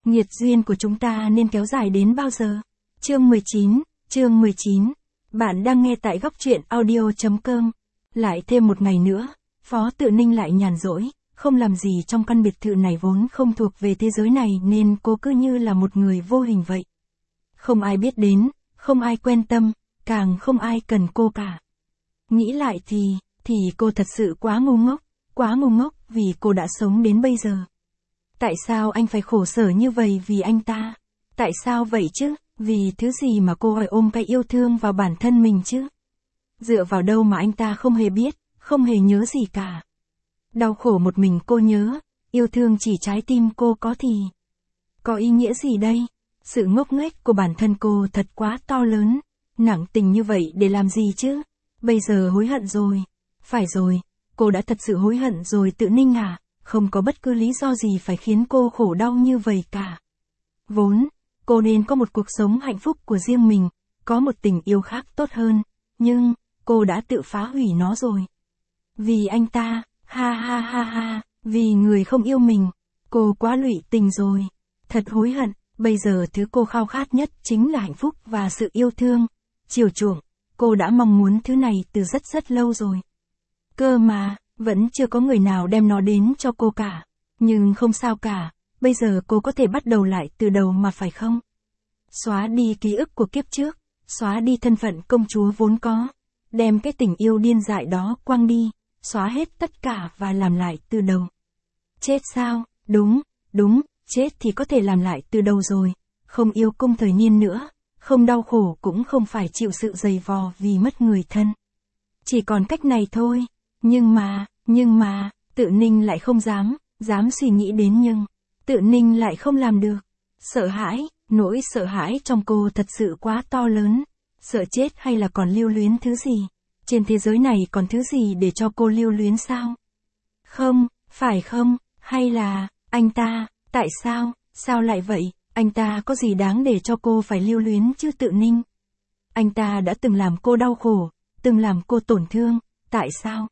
Nghiệt duyên của chúng ta nên kéo dài đến bao giờ? Chương 19. Bạn đang nghe tại góc truyện audio.com. Lại thêm một ngày nữa, Phó Tự Ninh lại nhàn rỗi, không làm gì trong căn biệt thự này vốn không thuộc về thế giới này nên cô cứ như là một người vô hình vậy. Không ai biết đến, không ai quan tâm, càng không ai cần cô cả. Nghĩ lại thì cô thật sự quá ngu ngốc vì cô đã sống đến bây giờ. Tại sao anh phải khổ sở như vậy vì anh ta? Tại sao vậy chứ? Vì thứ gì mà cô phải ôm cái yêu thương vào bản thân mình chứ? Dựa vào đâu mà anh ta không hề biết, không hề nhớ gì cả. Đau khổ một mình cô nhớ, yêu thương chỉ trái tim cô có thì có ý nghĩa gì đây? Sự ngốc nghếch của bản thân cô thật quá to lớn, nặng tình như vậy để làm gì chứ? Bây giờ hối hận rồi. Phải rồi, cô đã thật sự hối hận rồi Tự Ninh à, không có bất cứ lý do gì phải khiến cô khổ đau như vậy cả. Vốn, cô nên có một cuộc sống hạnh phúc của riêng mình, có một tình yêu khác tốt hơn, nhưng, cô đã tự phá hủy nó rồi. Vì anh ta, ha, vì người không yêu mình, cô quá lụy tình rồi. Thật hối hận, bây giờ thứ cô khao khát nhất chính là hạnh phúc và sự yêu thương, chiều chuộng. Cô đã mong muốn thứ này từ rất lâu rồi. Cơ mà, vẫn chưa có người nào đem nó đến cho cô cả. Nhưng không sao cả, bây giờ cô có thể bắt đầu lại từ đầu mà phải không? Xóa đi ký ức của kiếp trước, xóa đi thân phận công chúa vốn có, đem cái tình yêu điên dại đó quăng đi, xóa hết tất cả và làm lại từ đầu. Chết sao? Đúng, chết thì có thể làm lại từ đầu rồi, không yêu cung thời niên nữa, không đau khổ cũng không phải chịu sự dày vò vì mất người thân. Chỉ còn cách này thôi, nhưng mà, Tự Ninh lại không dám suy nghĩ đến nhưng, Tự Ninh lại không làm được. Sợ hãi, nỗi sợ hãi trong cô thật sự quá to lớn, sợ chết hay là còn lưu luyến thứ gì? Trên thế giới này còn thứ gì để cho cô lưu luyến sao? Không, phải không, hay là, anh ta, tại sao lại vậy? Anh ta có gì đáng để cho cô phải lưu luyến chứ Tự Ninh? Anh ta đã từng làm cô đau khổ, từng làm cô tổn thương, tại sao?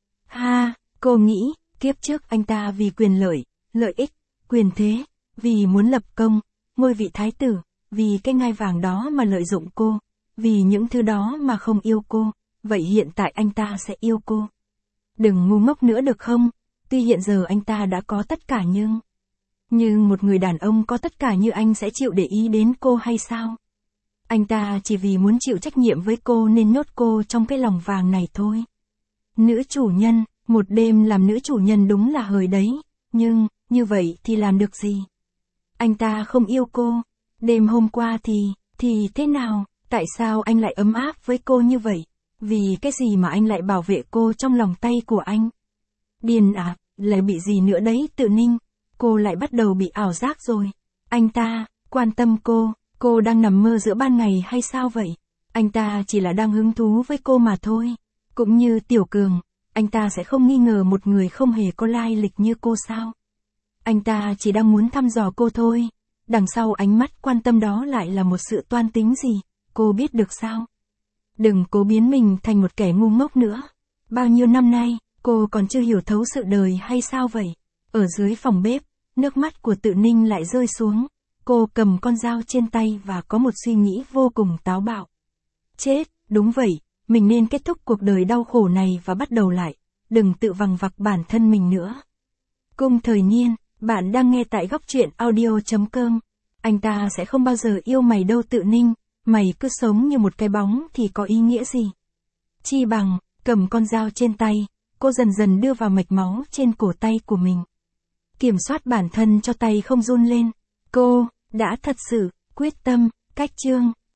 Cô nghĩ, kiếp trước anh ta vì quyền lợi ích, quyền thế, vì muốn lập công, ngôi vị thái tử, vì cái ngai vàng đó mà lợi dụng cô, vì những thứ đó mà không yêu cô, vậy hiện tại anh ta sẽ yêu cô. Đừng ngu ngốc nữa được không? Tuy hiện giờ anh ta đã có tất cả nhưng một người đàn ông có tất cả như anh sẽ chịu để ý đến cô hay sao? Anh ta chỉ vì muốn chịu trách nhiệm với cô nên nhốt cô trong cái lòng vàng này thôi. Nữ chủ nhân, một đêm làm nữ chủ nhân đúng là hời đấy, nhưng, như vậy thì làm được gì? Anh ta không yêu cô, đêm hôm qua thì thế nào? Tại sao anh lại ấm áp với cô như vậy? Vì cái gì mà anh lại bảo vệ cô trong lòng tay của anh? Điên à, lại bị gì nữa đấy Tự Ninh? Cô lại bắt đầu bị ảo giác rồi. Anh ta, quan tâm cô đang nằm mơ giữa ban ngày hay sao vậy? Anh ta chỉ là đang hứng thú với cô mà thôi. Cũng như Tiểu Cường, anh ta sẽ không nghi ngờ một người không hề có lai lịch như cô sao? Anh ta chỉ đang muốn thăm dò cô thôi. Đằng sau ánh mắt quan tâm đó lại là một sự toan tính gì, cô biết được sao? Đừng cố biến mình thành một kẻ ngu ngốc nữa. Bao nhiêu năm nay, cô còn chưa hiểu thấu sự đời hay sao vậy? Ở dưới phòng bếp, nước mắt của Tự Ninh lại rơi xuống. Cô cầm con dao trên tay và có một suy nghĩ vô cùng táo bạo. Chết, đúng vậy, mình nên kết thúc cuộc đời đau khổ này và bắt đầu lại. Đừng tự vằng vặc bản thân mình nữa. Cung thời niên, bạn đang nghe tại góc truyện audio.com. Anh ta sẽ không bao giờ yêu mày đâu Tự Ninh, mày cứ sống như một cái bóng thì có ý nghĩa gì? Chi bằng, cầm con dao trên tay, cô dần dần đưa vào mạch máu trên cổ tay của mình. Kiểm soát bản thân cho tay không run lên. Cô đã thật sự quyết tâm. Cách chương